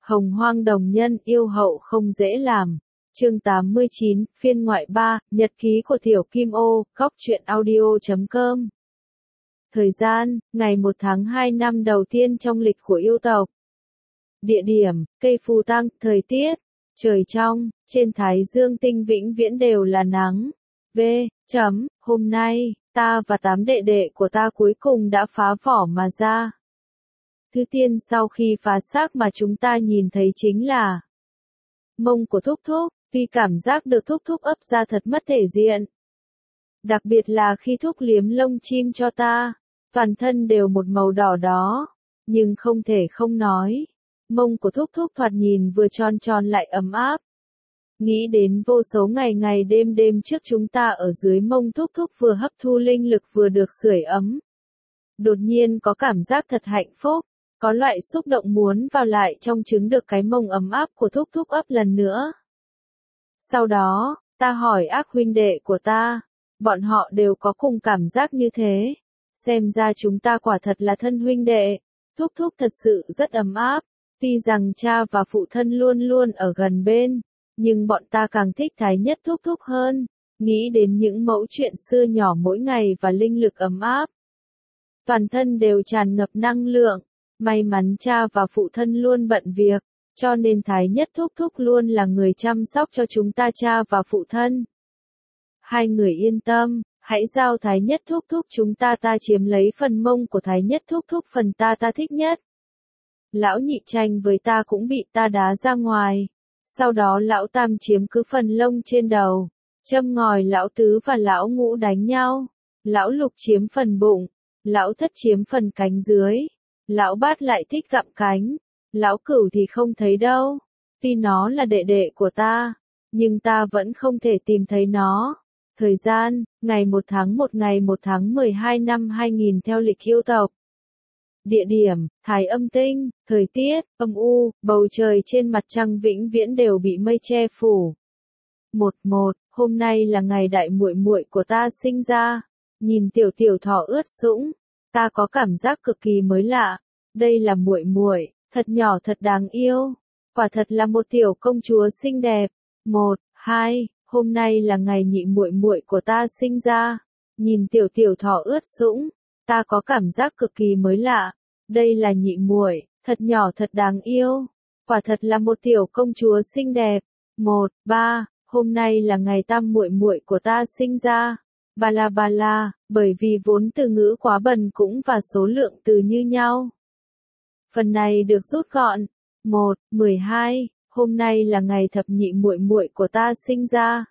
Hồng Hoang Đồng Nhân yêu hậu không dễ làm. Chương 89, phiên ngoại 3, nhật ký của Tiểu Kim Ô, góc truyện audio.com. Thời gian, ngày 1 tháng 2 năm đầu tiên trong lịch của yêu tộc. Địa điểm, cây phù tăng, thời tiết, trời trong, trên Thái Dương tinh vĩnh viễn đều là nắng. Hôm nay, ta và 8 đệ đệ của ta cuối cùng đã phá vỏ mà ra. Thứ tiên sau khi phá xác mà chúng ta nhìn thấy chính là mông của Thúc Thúc, vì cảm giác được Thúc Thúc ấp ra thật mất thể diện. Đặc biệt là khi Thúc liếm lông chim cho ta, toàn thân đều một màu đỏ đó, nhưng không thể không nói. Mông của Thúc Thúc thoạt nhìn vừa tròn tròn lại ấm áp. Nghĩ đến vô số ngày ngày đêm đêm trước chúng ta ở dưới mông Thúc Thúc vừa hấp thu linh lực vừa được sưởi ấm. Đột nhiên có cảm giác thật hạnh phúc, có loại xúc động muốn vào lại trong trứng được cái mông ấm áp của Thúc Thúc ấp lần nữa. Sau đó, ta hỏi ác huynh đệ của ta, bọn họ đều có cùng cảm giác như thế. Xem ra chúng ta quả thật là thân huynh đệ. Thúc Thúc thật sự rất ấm áp, tuy rằng cha và phụ thân luôn luôn ở gần bên, nhưng bọn ta càng thích Thái Nhất Thúc Thúc hơn, nghĩ đến những mẫu chuyện xưa nhỏ mỗi ngày và linh lực ấm áp. Toàn thân đều tràn ngập năng lượng, may mắn cha và phụ thân luôn bận việc, cho nên Thái Nhất Thúc Thúc luôn là người chăm sóc cho chúng ta cha và phụ thân. Hai người yên tâm, hãy giao Thái Nhất Thúc Thúc chúng ta chiếm lấy phần mông của Thái Nhất Thúc Thúc phần ta thích nhất. Lão nhị tranh với ta cũng bị ta đá ra ngoài. Sau đó lão tam chiếm cứ phần lông trên đầu, châm ngòi lão tứ và lão ngũ đánh nhau. Lão lục chiếm phần bụng, lão thất chiếm phần cánh dưới, lão bát lại thích gặm cánh, lão cửu thì không thấy đâu. Tuy nó là đệ đệ của ta, nhưng ta vẫn không thể tìm thấy nó. Thời gian, ngày 1 tháng 12 năm 2000 theo lịch yêu tộc. Địa điểm, Thái Âm Tinh, thời tiết, âm u, bầu trời trên mặt trăng vĩnh viễn đều bị mây che phủ. Hôm nay là ngày đại muội muội của ta sinh ra. Nhìn tiểu thỏ ướt sũng, ta có cảm giác cực kỳ mới lạ. Đây là muội muội, thật nhỏ thật đáng yêu. Quả thật là một tiểu công chúa xinh đẹp. Hôm nay là ngày nhị muội muội của ta sinh ra. Nhìn tiểu thỏ ướt sũng, ta có cảm giác cực kỳ mới lạ. Đây là nhị muội, thật nhỏ thật đáng yêu. Quả thật là một tiểu công chúa xinh đẹp. Hôm nay là ngày tam muội muội của ta sinh ra. Bởi vì vốn từ ngữ quá bần cũng và số lượng từ như nhau. Phần này được rút gọn. 12, hôm nay là ngày thập nhị muội muội của ta sinh ra.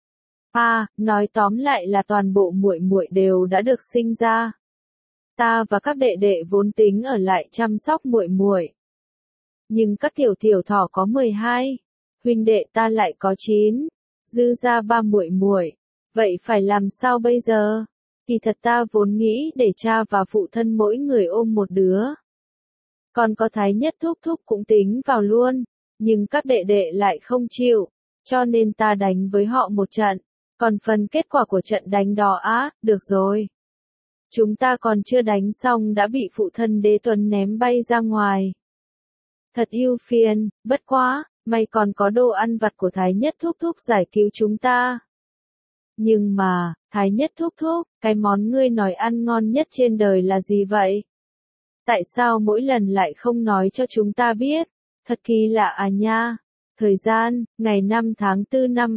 Nói tóm lại là toàn bộ muội muội đều đã được sinh ra. Ta và các đệ đệ vốn tính ở lại chăm sóc muội muội. Nhưng các tiểu thỏ có 12, huynh đệ ta lại có 9, dư ra 3 muội muội. Vậy phải làm sao bây giờ? Kỳ thật ta vốn nghĩ để cha và phụ thân mỗi người ôm một đứa. Còn có Thái Nhất Thúc Thúc cũng tính vào luôn, nhưng các đệ đệ lại không chịu, cho nên ta đánh với họ một trận. Còn phần kết quả của trận đánh đó được rồi. Chúng ta còn chưa đánh xong đã bị phụ thân Đế Tuấn ném bay ra ngoài. Thật ưu phiền, bất quá, may còn có đồ ăn vặt của Thái Nhất Thúc Thúc giải cứu chúng ta. Nhưng mà, Thái Nhất Thúc Thúc, cái món ngươi nói ăn ngon nhất trên đời là gì vậy? Tại sao mỗi lần lại không nói cho chúng ta biết? Thật kỳ lạ nha. Thời gian, ngày 5 tháng 4 năm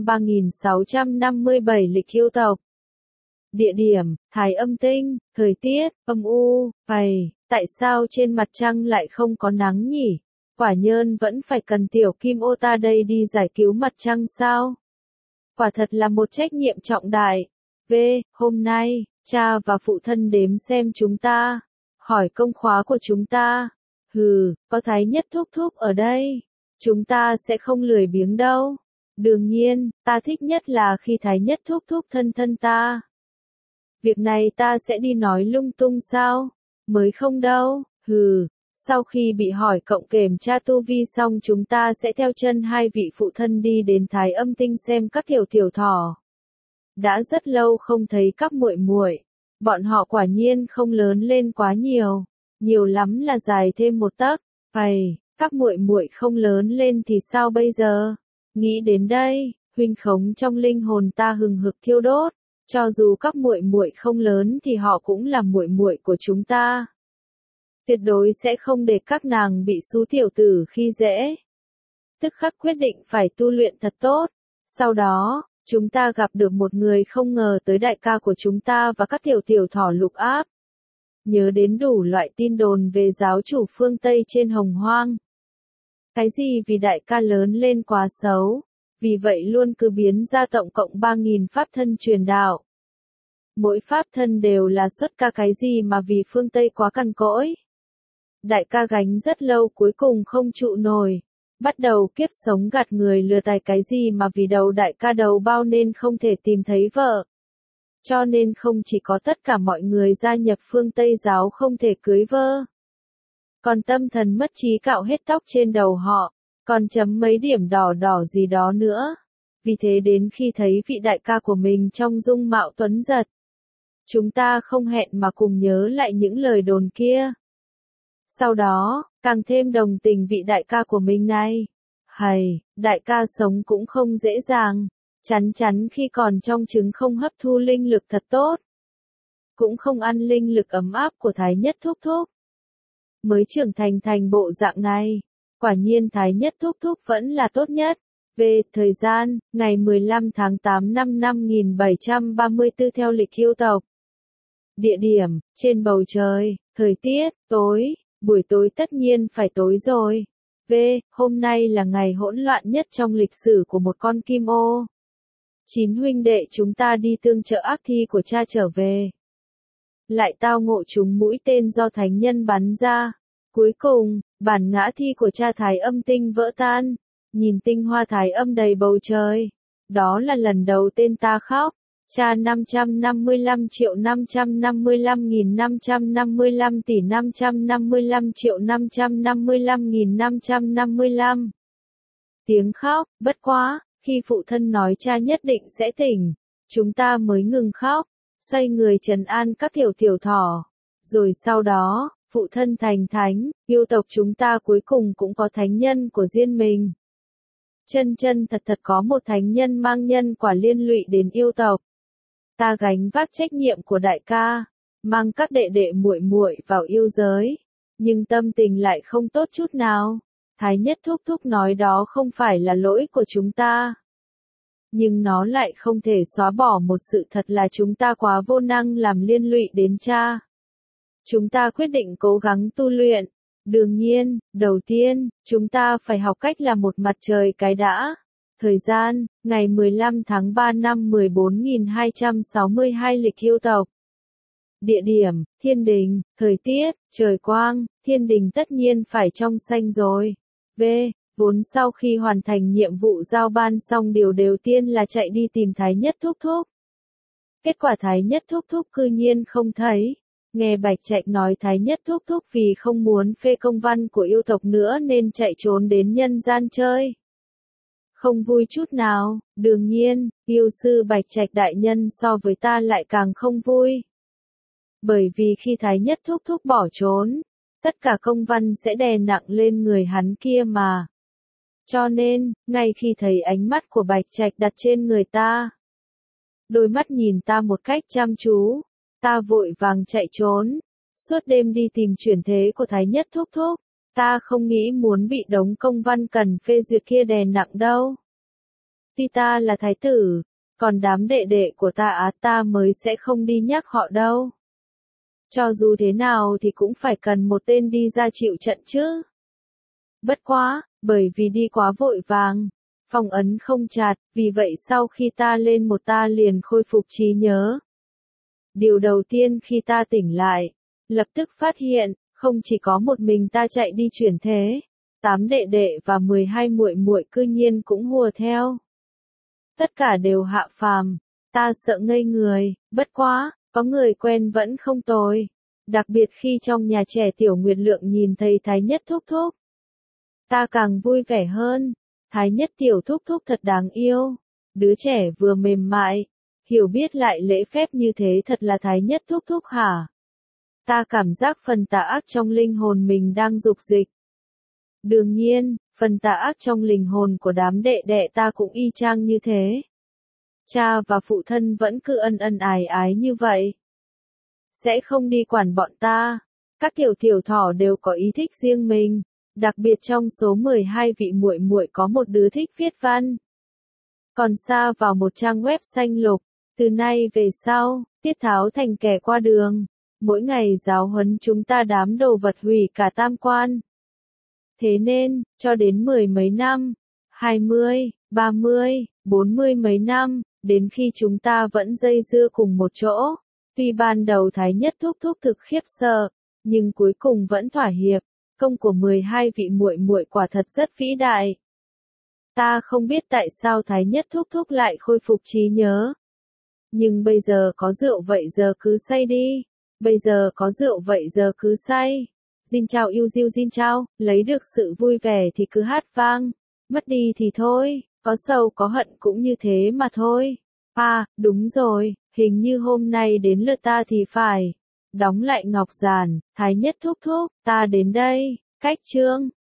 3657 lịch yêu tộc. Địa điểm, Thái Âm Tinh, thời tiết, âm u, tại sao trên mặt trăng lại không có nắng nhỉ? Quả nhân vẫn phải cần Tiểu Kim Ô ta đây đi giải cứu mặt trăng sao? Quả thật là một trách nhiệm trọng đại. Hôm nay, cha và phụ thân đếm xem chúng ta. Hỏi công khóa của chúng ta. Có Thái Nhất Thúc Thúc ở đây. Chúng ta sẽ không lười biếng đâu. Đương nhiên, ta thích nhất là khi Thái Nhất Thúc Thúc thân ta. Việc này ta sẽ đi nói lung tung sao? Mới không đâu. Sau khi bị hỏi cộng kèm tra tu vi xong chúng ta sẽ theo chân hai vị phụ thân đi đến Thái Âm Tinh xem các tiểu thỏ. Đã rất lâu không thấy các muội muội. Bọn họ quả nhiên không lớn lên quá nhiều. Nhiều lắm là dài thêm một tấc. Các muội muội không lớn lên thì sao bây giờ? Nghĩ đến đây, huynh khống trong linh hồn ta hừng hực thiêu đốt, cho dù các muội muội không lớn thì họ cũng là muội muội của chúng ta. Tuyệt đối sẽ không để các nàng bị xú tiểu tử khi dễ. Tức khắc quyết định phải tu luyện thật tốt. Sau đó, chúng ta gặp được một người không ngờ tới đại ca của chúng ta và các tiểu tiểu thỏ lục áp. Nhớ đến đủ loại tin đồn về giáo chủ phương Tây trên Hồng Hoang. Cái gì vì đại ca lớn lên quá xấu, vì vậy luôn cứ biến ra tổng cộng 3.000 pháp thân truyền đạo. Mỗi pháp thân đều là xuất ca cái gì mà vì phương Tây quá cằn cỗi. Đại ca gánh rất lâu cuối cùng không trụ nổi. Bắt đầu kiếp sống gạt người lừa tài cái gì mà vì đầu đại ca đầu bao nên không thể tìm thấy vợ. Cho nên không chỉ có tất cả mọi người gia nhập phương Tây giáo không thể cưới vợ. Còn tâm thần mất trí cạo hết tóc trên đầu họ, còn chấm mấy điểm đỏ đỏ gì đó nữa. Vì thế đến khi thấy vị đại ca của mình trong dung mạo tuấn giật, chúng ta không hẹn mà cùng nhớ lại những lời đồn kia. Sau đó, càng thêm đồng tình vị đại ca của mình này. Hầy, đại ca sống cũng không dễ dàng, chắn chắn khi còn trong trứng không hấp thu linh lực thật tốt. Cũng không ăn linh lực ấm áp của Thái Nhất Thúc Thúc. Mới trưởng thành bộ dạng này, quả nhiên Thái Nhất Thúc Thúc vẫn là tốt nhất. Về thời gian, ngày 15 tháng 8 năm 5734 theo lịch Yêu tộc. Địa điểm, trên bầu trời, thời tiết, tối, buổi tối tất nhiên phải tối rồi. Hôm nay là ngày hỗn loạn nhất trong lịch sử của một con kim ô. 9 huynh đệ chúng ta đi tương trợ ác thi của cha trở về. Lại tao ngộ chúng mũi tên do thánh nhân bắn ra. Cuối cùng, bản ngã thi của cha Thái Âm tinh vỡ tan. Nhìn tinh hoa Thái Âm đầy bầu trời. Đó là lần đầu tên ta khóc. Cha 555.555.555 tỷ 555.555.555. Tiếng khóc, bất quá, khi phụ thân nói cha nhất định sẽ tỉnh, chúng ta mới ngừng khóc, xoay người trấn an các tiểu tiểu thỏ. Rồi sau đó, phụ thân thành thánh, yêu tộc chúng ta cuối cùng cũng có thánh nhân của riêng mình. Chân thật có một thánh nhân mang nhân quả liên lụy đến yêu tộc. Ta gánh vác trách nhiệm của đại ca, mang các đệ đệ muội muội vào yêu giới, nhưng tâm tình lại không tốt chút nào. Thái Nhất Thúc Thúc nói đó không phải là lỗi của chúng ta. Nhưng nó lại không thể xóa bỏ một sự thật là chúng ta quá vô năng làm liên lụy đến cha. Chúng ta quyết định cố gắng tu luyện. Đương nhiên, đầu tiên, chúng ta phải học cách làm một mặt trời cái đã. Thời gian, ngày 15 tháng 3 năm 14.262 lịch Yêu tộc. Địa điểm, thiên đình, thời tiết, trời quang, thiên đình tất nhiên phải trong xanh rồi. Vốn sau khi hoàn thành nhiệm vụ giao ban xong điều đầu tiên là chạy đi tìm Thái Nhất Thúc Thúc. Kết quả Thái Nhất Thúc Thúc cư nhiên không thấy. Nghe Bạch Trạch nói Thái Nhất Thúc Thúc vì không muốn phê công văn của yêu tộc nữa nên chạy trốn đến nhân gian chơi. Không vui chút nào, đương nhiên, yêu sư Bạch Trạch đại nhân so với ta lại càng không vui. Bởi vì khi Thái Nhất Thúc Thúc bỏ trốn, tất cả công văn sẽ đè nặng lên người hắn kia mà. Cho nên, ngay khi thấy ánh mắt của Bạch Trạch đặt trên người ta, đôi mắt nhìn ta một cách chăm chú, ta vội vàng chạy trốn, suốt đêm đi tìm chuyển thế của Thái Nhất Thúc Thúc. Ta không nghĩ muốn bị đống công văn cần phê duyệt kia đè nặng đâu. Tuy ta là thái tử, còn đám đệ đệ của ta ta mới sẽ không đi nhắc họ đâu. Cho dù thế nào thì cũng phải cần một tên đi ra chịu trận chứ. Bất quá, bởi vì đi quá vội vàng, phong ấn không chặt, vì vậy sau khi ta lên một ta liền khôi phục trí nhớ. Điều đầu tiên khi ta tỉnh lại, lập tức phát hiện, không chỉ có một mình ta chạy đi chuyển thế, 8 đệ đệ và 12 muội muội cư nhiên cũng hùa theo. Tất cả đều hạ phàm, ta sợ ngây người, bất quá, có người quen vẫn không tồi. Đặc biệt khi trong nhà trẻ Tiểu Nguyệt Lượng nhìn thấy Thái Nhất Thúc Thúc. Ta càng vui vẻ hơn, Thái Nhất Tiểu Thúc Thúc thật đáng yêu. Đứa trẻ vừa mềm mại, hiểu biết lại lễ phép như thế thật là Thái Nhất Thúc Thúc hả? Ta cảm giác phần tà ác trong linh hồn mình đang dục dịch. Đương nhiên, phần tà ác trong linh hồn của đám đệ đệ ta cũng y chang như thế. Cha và phụ thân vẫn cứ ân ân ái ái như vậy. Sẽ không đi quản bọn ta. Các tiểu thỏ đều có ý thích riêng mình, đặc biệt trong số 12 vị muội muội có một đứa thích viết văn. Còn sa vào một trang web xanh lục, từ nay về sau, Tiết Tháo thành kẻ qua đường, mỗi ngày giáo huấn chúng ta đám đồ vật hủy cả tam quan. Thế nên, cho đến 10 mấy năm, 20, 30, 40 mấy năm, đến khi chúng ta vẫn dây dưa cùng một chỗ, tuy ban đầu Thái Nhất Thúc Thúc thực khiếp sợ, nhưng cuối cùng vẫn thỏa hiệp, công của 12 vị muội muội quả thật rất vĩ đại. Ta không biết tại sao Thái Nhất Thúc Thúc lại khôi phục trí nhớ. Nhưng bây giờ có rượu vậy giờ cứ say đi. Bây giờ có rượu vậy giờ cứ say. Jin chào yêu diêu Jin chào, lấy được sự vui vẻ thì cứ hát vang. Mất đi thì thôi, có sầu có hận cũng như thế mà thôi. À, đúng rồi, hình như hôm nay đến lượt ta thì phải. Đóng lại ngọc giản, Thái Nhất Thúc Thúc, ta đến đây, cách chương.